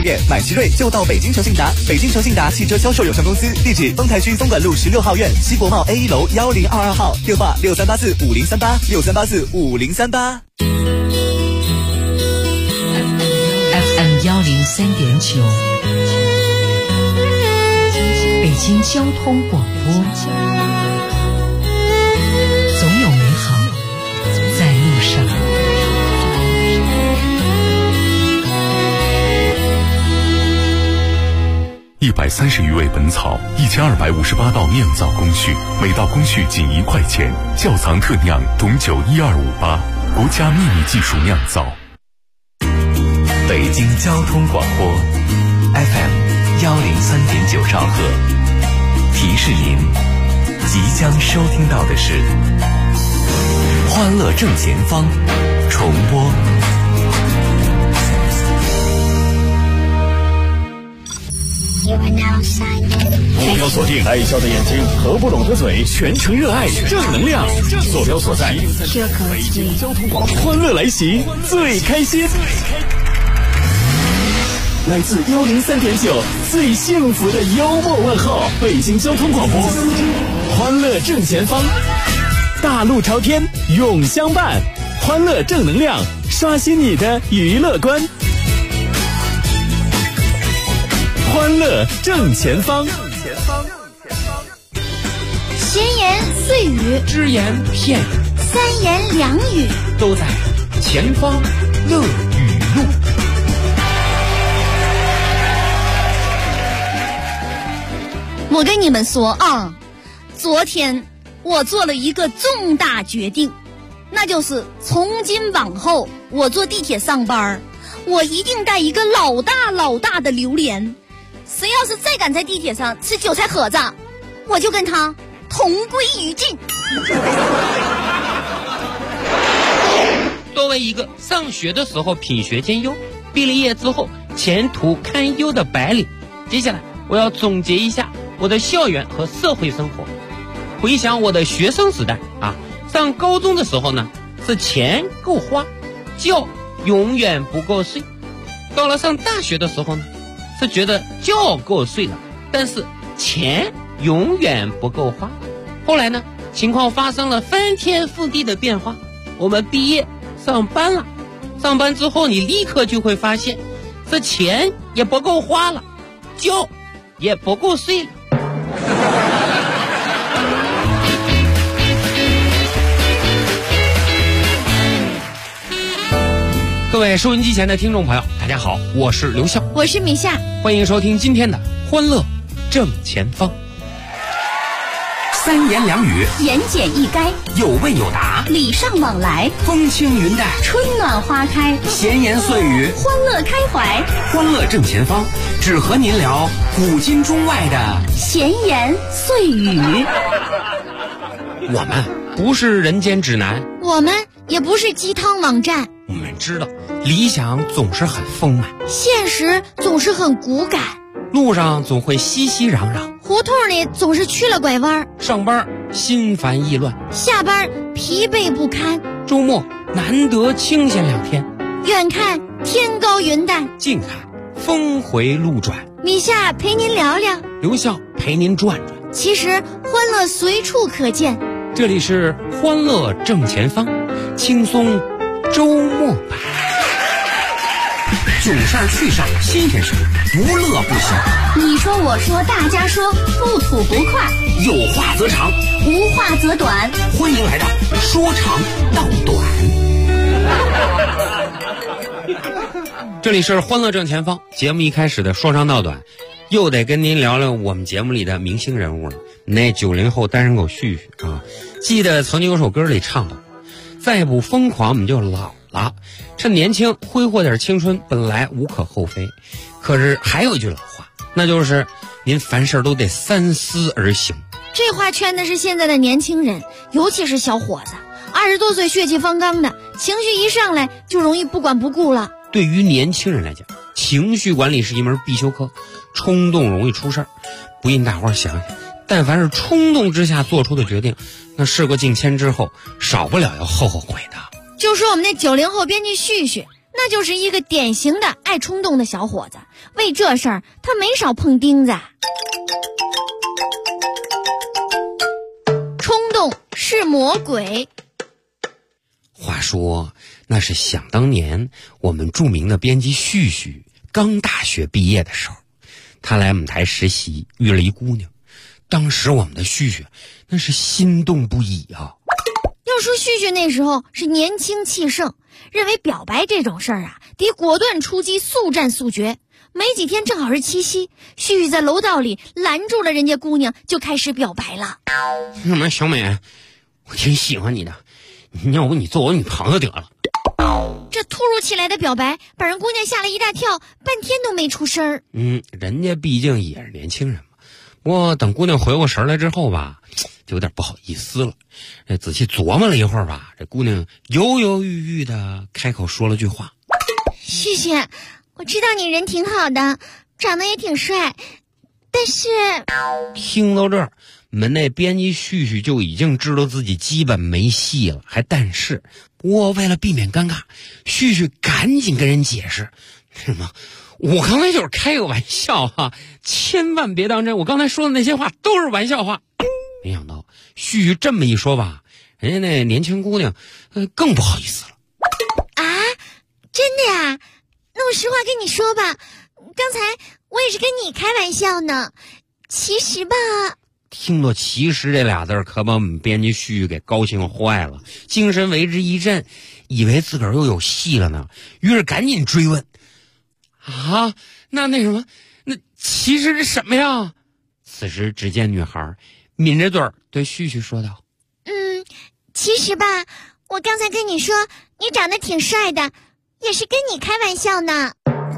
店，买奇瑞就到北京诚信达。北京诚信达汽车销售有限公司，地址丰台区松管路16号院西国贸 A1 楼1022号，电话63845038，63845038。 FM 103.9，北京交通广播，总有美好在路上。 130余味本草，1258道酿造工序，每道工序仅1块钱。窖藏特酿董酒12588，国家秘密技术酿造。 北京交通广播 FM 103.9兆赫，提示您即将收听到的是欢乐正前方重播。 坐标锁定爱笑的眼睛，合不拢的嘴，全程热爱正能量。坐标所在，北京交通广播，欢乐来袭，最开心。来自103.9最幸福的幽默问候，北京交通广播，欢乐正前方，大路朝天永相伴，欢乐正能量，刷新你的娱乐观。欢乐正前方， 闲言碎语， 只言片语， 三言两语， 都在前方乐语录。 我跟你们说啊，昨天我做了一个重大决定，那就是从今往后我坐地铁上班，我一定带一个老大的榴莲。谁要是再敢在地铁上吃韭菜盒子，我就跟他同归于尽。 作为一个上学的时候品学兼优，毕了业之后前途堪忧的白领，接下来我要总结一下我的校园和社会生活。回想我的学生时代啊，上高中的时候呢，是钱够花，觉永远不够睡。到了上大学的时候呢，是觉得觉够睡了，但是钱永远不够花。后来呢，情况发生了翻天覆地的变化。我们毕业上班了，上班之后你立刻就会发现，这钱也不够花了，觉也不够睡了。各位收音机前的听众朋友，大家好，我是刘笑， 我是米夏， 欢迎收听今天的欢乐正前方。 三言两语， 言简意赅， 有问有答， 礼尚往来， 风轻云淡， 春暖花开， 闲言碎语， 欢乐开怀。 欢乐正前方，只和您聊古今中外的闲言碎语。 我们不是人间指南， 我们也不是鸡汤网站， 我们知道理想总是很丰满， 现实总是很骨感， 路上总会熙熙攘攘， 胡同里总是曲了拐弯， 上班心烦意乱， 下班疲惫不堪， 周末难得清闲2天， 远看天高云淡， 近看峰回路转。 米夏陪您聊聊， 刘笑陪您转转。 其实欢乐随处可见， 这里是欢乐正前方，轻松周末版。 囧事儿趣事儿新鲜事儿，不乐不行。 你说我说大家说，不吐不快， 有话则长， 无话则短。 欢迎来到说长道短。 这里是欢乐正前方，节目一开始的说长道短，又得跟您聊聊我们节目里的明星人物了。那90后单身狗旭旭啊，记得曾经有首歌里唱过，再不疯狂我们就老了，趁年轻挥霍点青春本来无可厚非。可是还有一句老话，那就是您凡事都得三思而行。 这话圈的是现在的年轻人，尤其是小伙子，20多岁血气方刚的，情绪一上来就容易不管不顾了。 对于年轻人来讲，情绪管理是一门必修课，冲动容易出事儿。不信大伙儿想想，但凡是冲动之下做出的决定，那事过境迁之后，少不了要后悔的。 就说我们那90后编辑旭旭， 那就是一个典型的爱冲动的小伙子。为这事儿，他没少碰钉子。冲动是魔鬼。 话说，那是想当年我们著名的编辑旭旭刚大学毕业的时候，他来我们台实习，遇了一姑娘。当时我们的旭旭那是心动不已啊。 要说旭旭那时候是年轻气盛，认为表白这种事儿啊，得果断出击，速战速决。没几天正好是七夕，旭旭在楼道里拦住了人家姑娘，就开始表白了。 什么小美，我挺喜欢你的，要不你做我女朋友得了。 这突如其来的表白把人姑娘吓了一大跳，半天都没出声。 人家毕竟也是年轻人嘛。不过等姑娘回过神来之后吧，就有点不好意思了。仔细琢磨了一会儿吧，这姑娘犹犹豫豫的开口说了句话： 旭旭，我知道你人挺好的，长得也挺帅，但是…… 听到这儿，门内编辑旭旭就已经知道自己基本没戏了，还但是。不过为了避免尴尬，旭旭赶紧跟人解释：什么？我刚才就是开个玩笑哈，千万别当真，我刚才说的那些话都是玩笑话。没想到旭旭这么一说吧，人家那年轻姑娘更不好意思了。 啊，真的呀？那我实话跟你说吧，刚才我也是跟你开玩笑呢。其实吧， 听到其实这俩字可把我们编辑旭旭给高兴坏了，精神为之一振，以为自个儿又有戏了呢，于是赶紧追问：啊，那什么，那其实是什么呀？此时只见女孩抿着嘴儿对旭旭说道： 其实吧，我刚才跟你说你长得挺帅的，也是跟你开玩笑呢。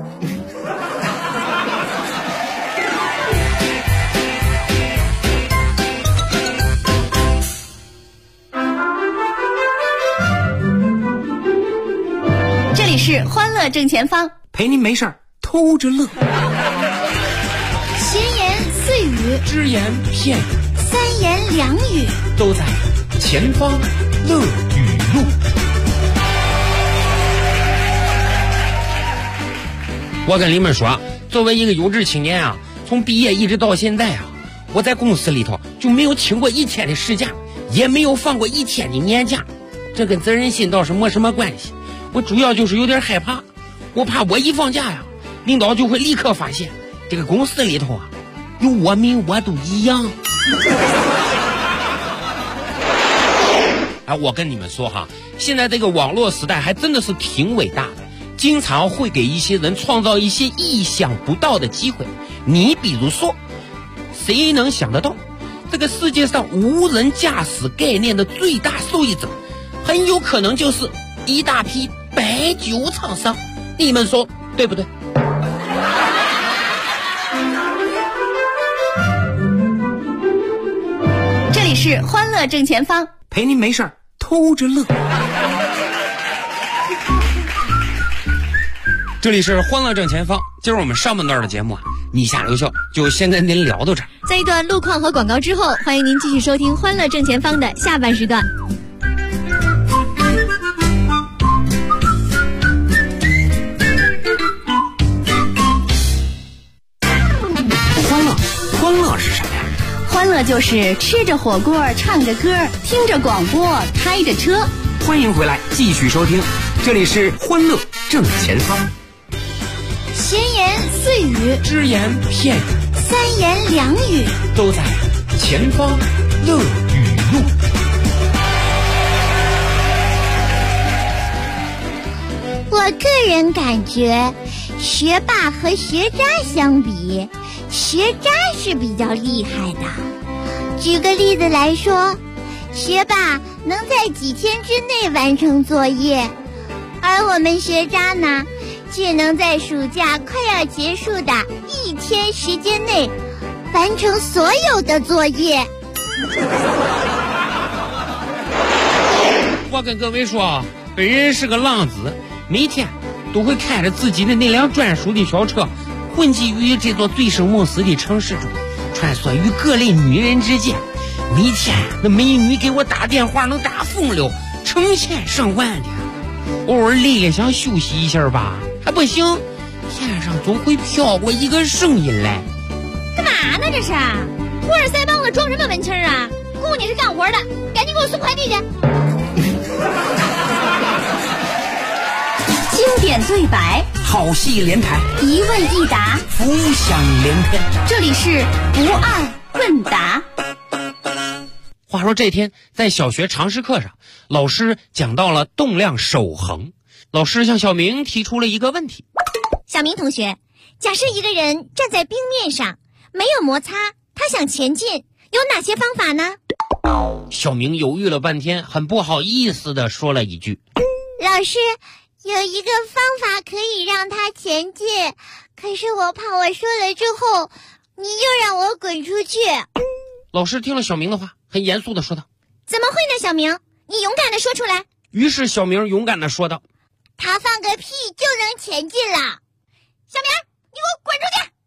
这里是欢乐正前方， 陪您没事偷着乐。 闲言碎语， 只言片语， 三言两语， 都在前方乐语录。我跟你们说，作为一个优质青年啊，从毕业一直到现在啊，我在公司里头就没有请过一天的事假，也没有放过一天的年假。这跟责任心倒是没什么关系，我主要就是有点害怕，我怕我一放假呀，领导就会立刻发现这个公司里头啊有我们我都一样。我跟你们说哈，现在这个网络时代还真的是挺伟大的，经常会给一些人创造一些意想不到的机会。你比如说，谁能想得到这个世界上无人驾驶概念的最大受益者很有可能就是一大批白酒厂商，你们说对不对？ 这里是欢乐正前方， 陪您没事偷着乐。这里是欢乐正前方，今儿我们上半段的节目啊，你下留校就先跟您聊到这儿。 在一段路况和广告之后，欢迎您继续收听欢乐正前方的下半时段。 欢乐是什么呀？ 欢乐就是吃着火锅，唱着歌，听着广播，开着车。 欢迎回来，继续收听，这里是欢乐正前方。 闲言碎语， 只言片语， 三言两语， 都在前方乐语录。 我个人感觉，学霸和学渣相比，学渣是比较厉害的。举个例子来说，学霸能在几天之内完成作业，而我们学渣呢，只能在暑假快要结束的1天时间内完成所有的作业。 我跟各位说，本人是个浪子，每天都会开着自己的那辆专属的小车，混迹于这座醉生梦死的城市中，穿梭于各类女人之间。每天那美女给我打电话能打疯了，成千上万的。 偶尔累了想休息一下吧，还不行，天上总会飘过一个声音来。 干嘛呢这是？托尔腮帮子装什么文青啊？雇你是干活的，赶紧给我送快递去。经典对白， 好戏连台， 一问一答， 浮想联翩。 这里是不二问答。 话说这天在小学常识课上，老师讲到了动量守恒。老师向小明提出了一个问题： 小明同学，假设一个人站在冰面上，没有摩擦，他想前进，有哪些方法呢？ 小明犹豫了半天，很不好意思地说了一句： 老师，有一个方法可以让他前进，可是我怕我说了之后，你又让我滚出去。 老师听了小明的话，很严肃地说道： 怎么会呢，小明？你勇敢地说出来。 于是小明勇敢地说道： 他放个屁就能前进了。小明，你给我滚出去！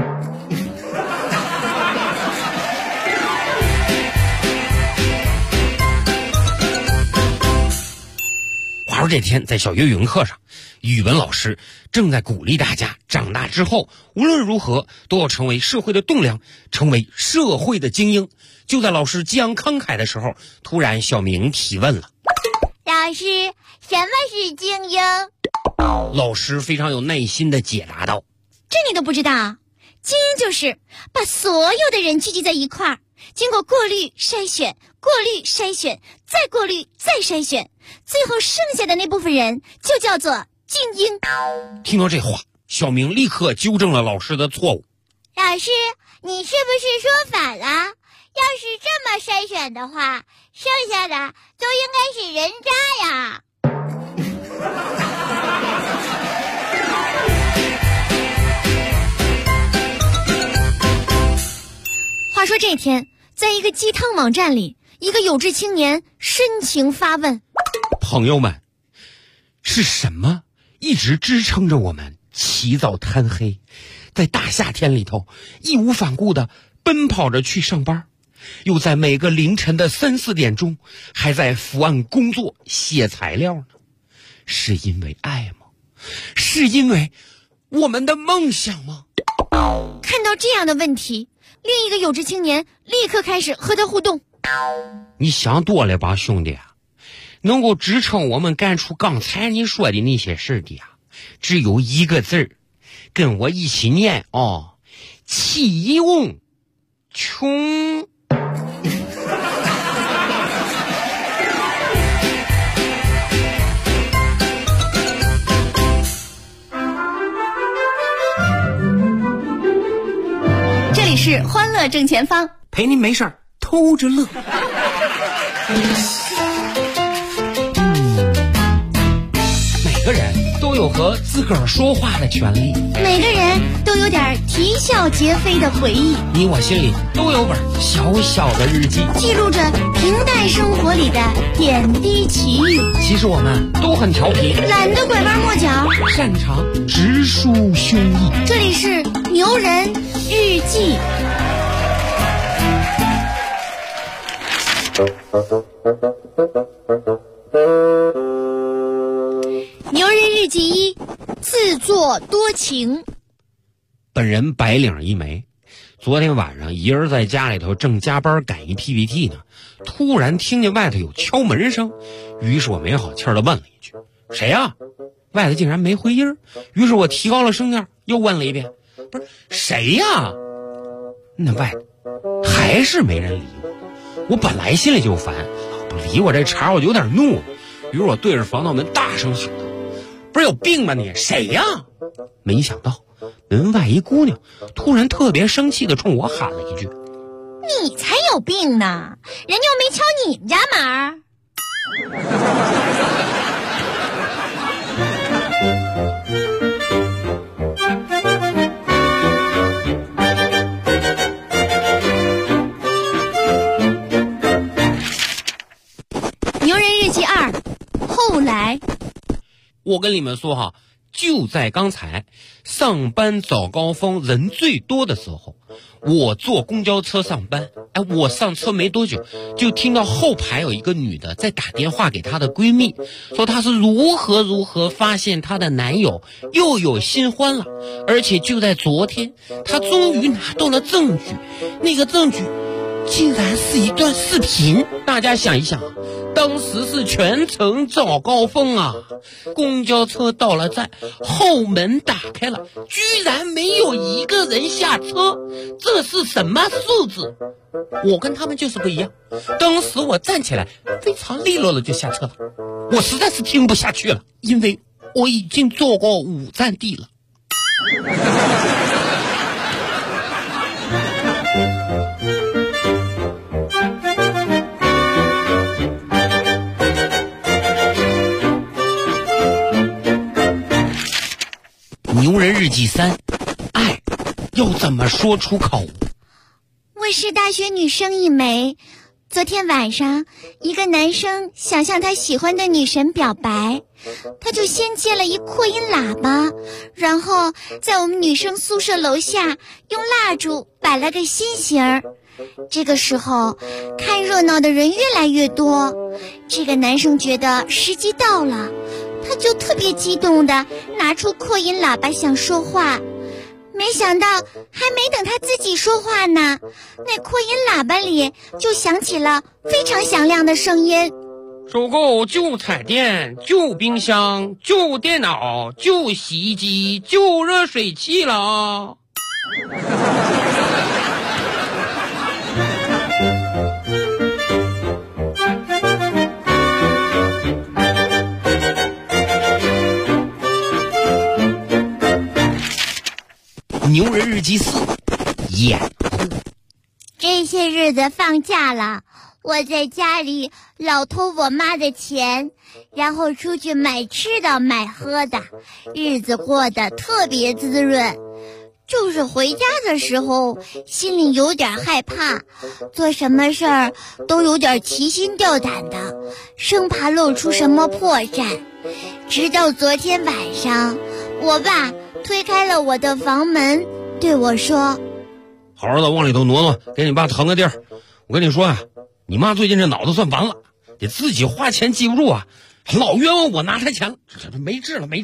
话说这天在小学语文课上，语文老师正在鼓励大家长大之后无论如何都要成为社会的栋梁，成为社会的精英。就在老师激昂慷慨的时候，突然小明提问了： 老师，什么是精英？ 老师非常有耐心地解答道： 这你都不知道？精英就是把所有的人聚集在一块儿，经过过滤筛选，过滤筛选，再过滤再筛选，最后剩下的那部分人就叫做精英。 听到这话，小明立刻纠正了老师的错误。 老师，你是不是说反了？要是这么筛选的话，剩下的都应该是人渣呀。话说这天，在一个鸡汤网站里，一个有志青年深情发问： 朋友们，是什么一直支撑着我们起早贪黑，在大夏天里头义无反顾地奔跑着去上班，又在每个凌晨的3、4点钟还在伏案工作写材料呢？是因为爱吗？是因为我们的梦想吗？ 看到这样的问题，另一个有志青年立刻开始和他互动。 你想多了吧，兄弟啊！能够支撑我们干出刚才你说的那些事的呀，只有一个字儿，跟我一起念哦，气瓮穷。 这里是欢乐正前方， 陪您没事儿偷着乐。 每个人都有和自个儿说话的权利， 每个人都有点啼笑皆非的回忆， 你我心里都有本小小的日记， 记录着平淡生活里的点滴奇遇。 其实我们都很调皮， 懒得拐弯抹角， 擅长直抒胸臆。 这里是牛人日记。牛人日记1，自作多情。 本人白领一枚，昨天晚上一人在家里头正加班改一 PPT 呢，突然听见外头有敲门声，于是我没好气儿地问了一句：谁呀？外头竟然没回音，于是我提高了声调又问了一遍：不是谁呀？那外头还是没人理我本来心里就烦，不理我这茬我就有点怒，于是我对着防盗门大声喊道：不是有病吧你？谁呀？没想到门外一姑娘突然特别生气地冲我喊了一句： 你才有病呢，人家又没敲你们家门。牛人日记2，后来。 我跟你们说哈， 就在刚才，上班早高峰人最多的时候，我坐公交车上班，我上车没多久，就听到后排有一个女的在打电话给她的闺蜜，说她是如何发现她的男友又有新欢了，而且就在昨天，她终于拿到了证据，那个证据竟然是一段视频。大家想一想，当时是全程早高峰啊，公交车到了站，后门打开了，居然没有一个人下车，这是什么素质？我跟他们就是不一样，当时我站起来非常利落的就下车了，我实在是听不下去了，因为我已经坐过5站地了。牛人日记3，爱要怎么说出口？ 我是大学女生一枚。昨天晚上，一个男生想向他喜欢的女神表白，他就先接了一扩音喇叭，然后在我们女生宿舍楼下用蜡烛摆了个心形儿。这个时候，看热闹的人越来越多，这个男生觉得时机到了，他就特别激动地拿出扩音喇叭想说话，没想到还没等他自己说话呢，那扩音喇叭里就响起了非常响亮的声音： 收购旧彩电、旧冰箱、旧电脑、旧洗衣机、旧热水器了。 牛人日记4，掩护。 这些日子放假了，我在家里老偷我妈的钱，然后出去买吃的买喝的，日子过得特别滋润。就是回家的时候心里有点害怕，做什么事儿都有点提心吊胆的，生怕露出什么破绽。直到昨天晚上，我爸推开了我的房门，对我说： 好好的往里头挪挪，给你爸腾个地儿。我跟你说啊，你妈最近这脑子算完了，得自己花钱记不住啊，老冤枉我拿她钱了，这没治了。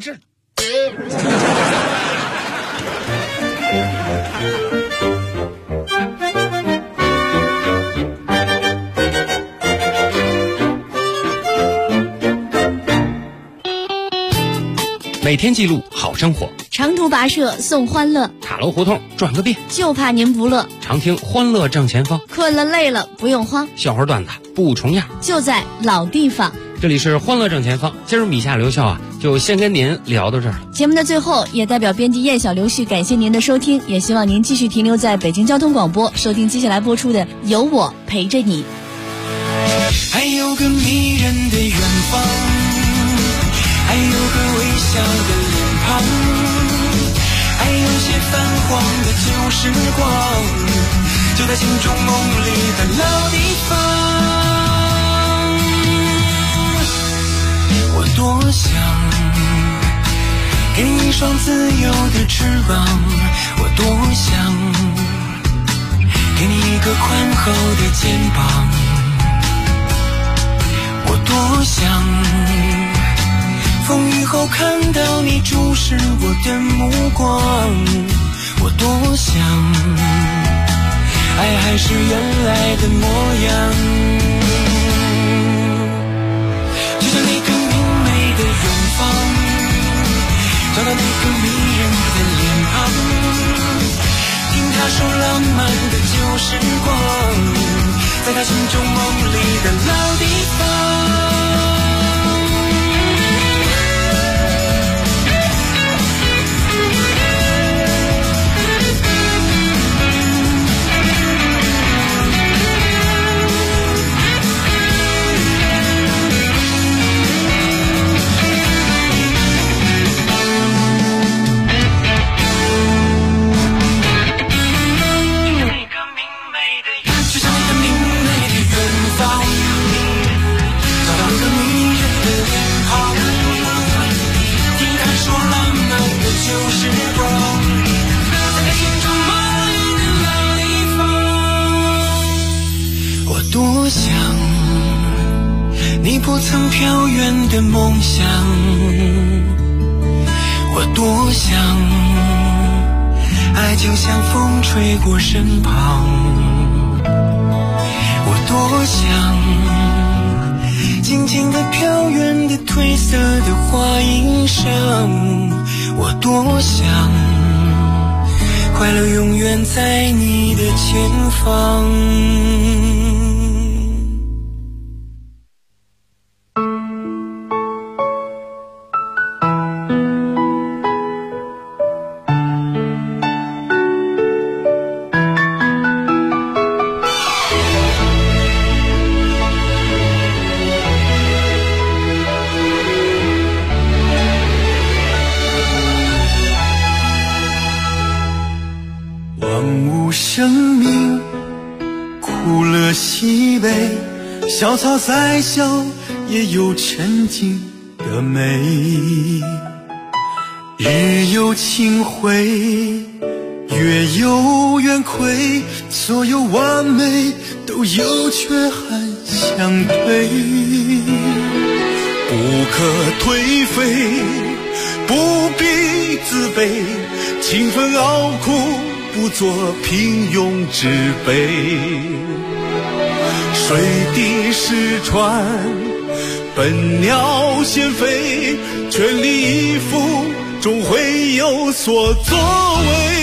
每天记录好生活， 长途跋涉送欢乐， 塔楼胡同转个遍， 就怕您不乐。 常听欢乐正前方， 困了累了不用慌， 笑话段子不重样， 就在老地方。 这里是欢乐正前方，今儿米夏刘笑啊，就先跟您聊到这儿。 节目的最后，也代表编辑燕小刘旭感谢您的收听，也希望您继续停留在北京交通广播，收听接下来播出的《有我陪着你》。 还有个迷人的远方，还有个微笑的脸庞，还有些泛黄的旧时光，就在心中梦里的老地方。我多想给你一双自由的翅膀，我多想给你一个宽厚的肩膀，我多想风雨后看到你注视我的目光，我多想爱还是原来的模样，就像那个明媚的远方，找到那个迷人的脸庞，听他说浪漫的旧时光，在他心中梦里的老地方。找到不曾飘远的梦想，我多想爱就像风吹过身旁，我多想静静地飘远的褪色的花衣裳，我多想快乐永远在你的前方。 生命苦乐喜悲，小草再小也有沉静的美，日有清辉，月有圆亏，所有完美都有缺憾相对，不可颓废，不必自卑，勤奋熬苦不做平庸之辈，水滴石穿，笨鸟先飞，全力以赴，终会有所作为。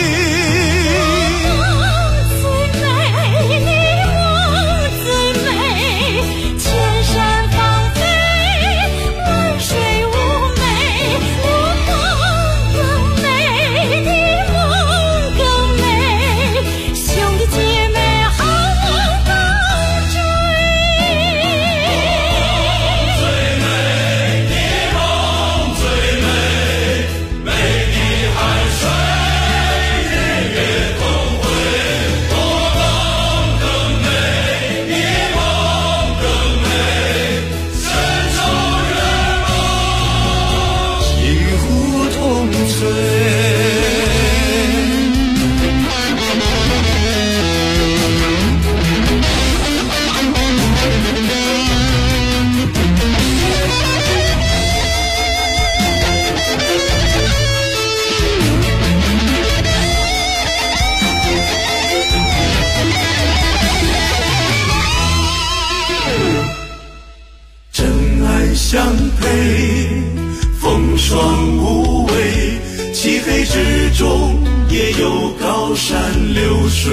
相配，风霜无畏，漆黑之中也有高山流水，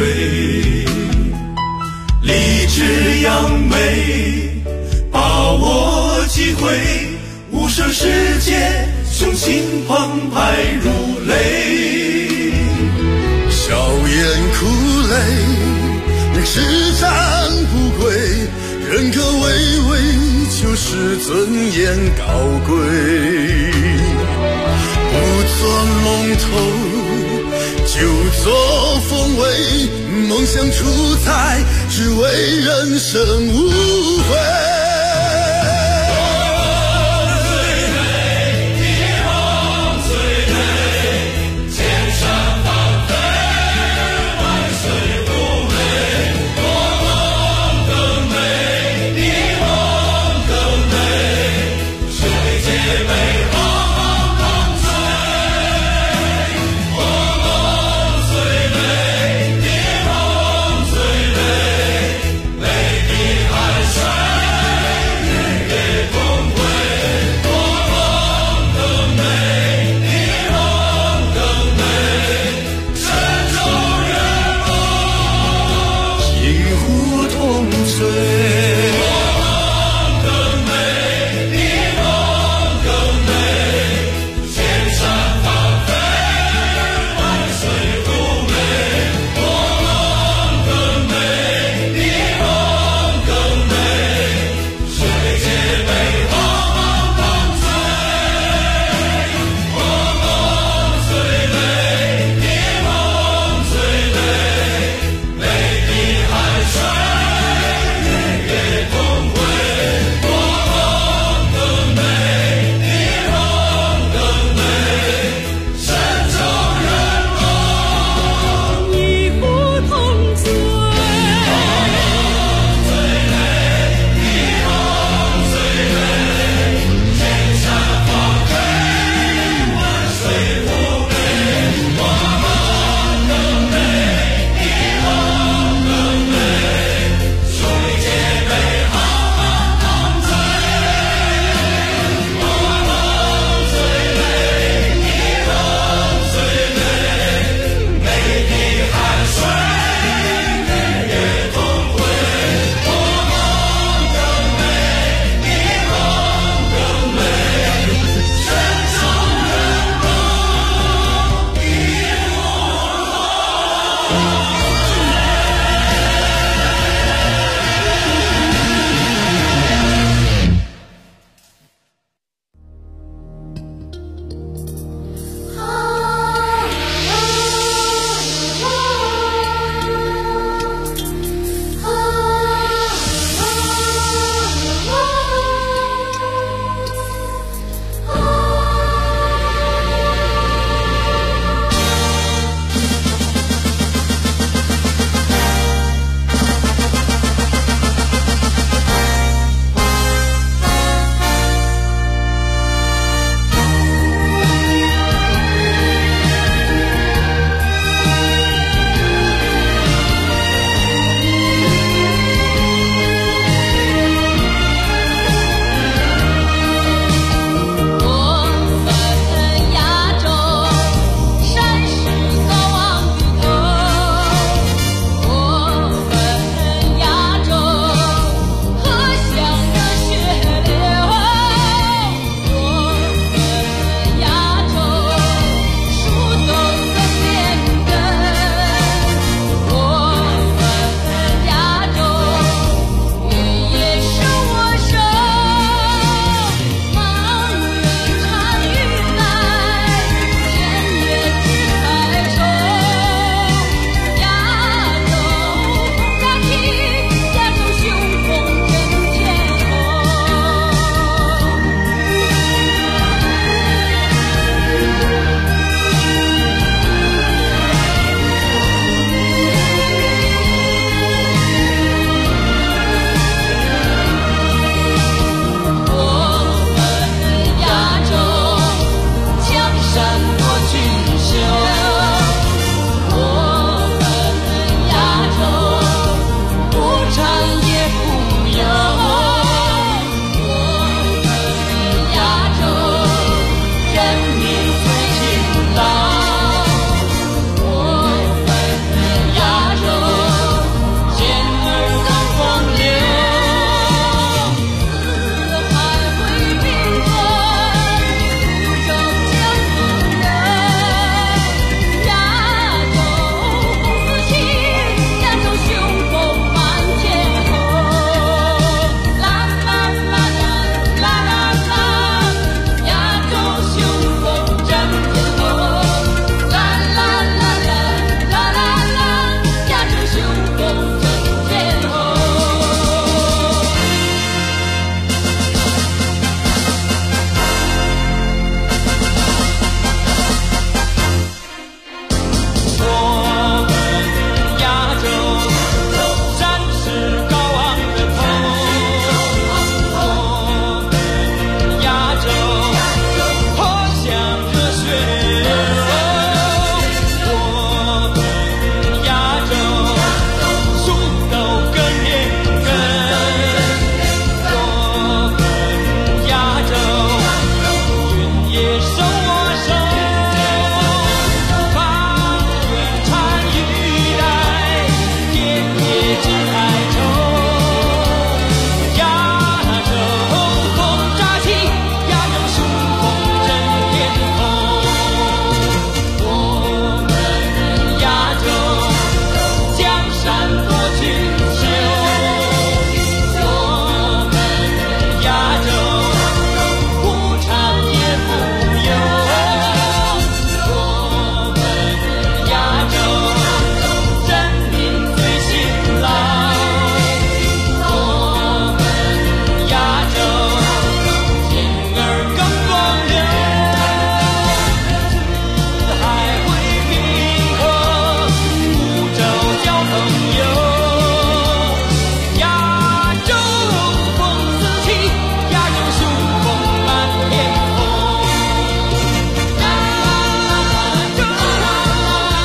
立志扬眉，把握机会，无声世界，雄心澎湃如雷，笑颜苦泪，叱咤不归，人格巍巍，就是尊严高贵，不做龙头，就做凤尾，梦想出彩，只为人生无悔。岁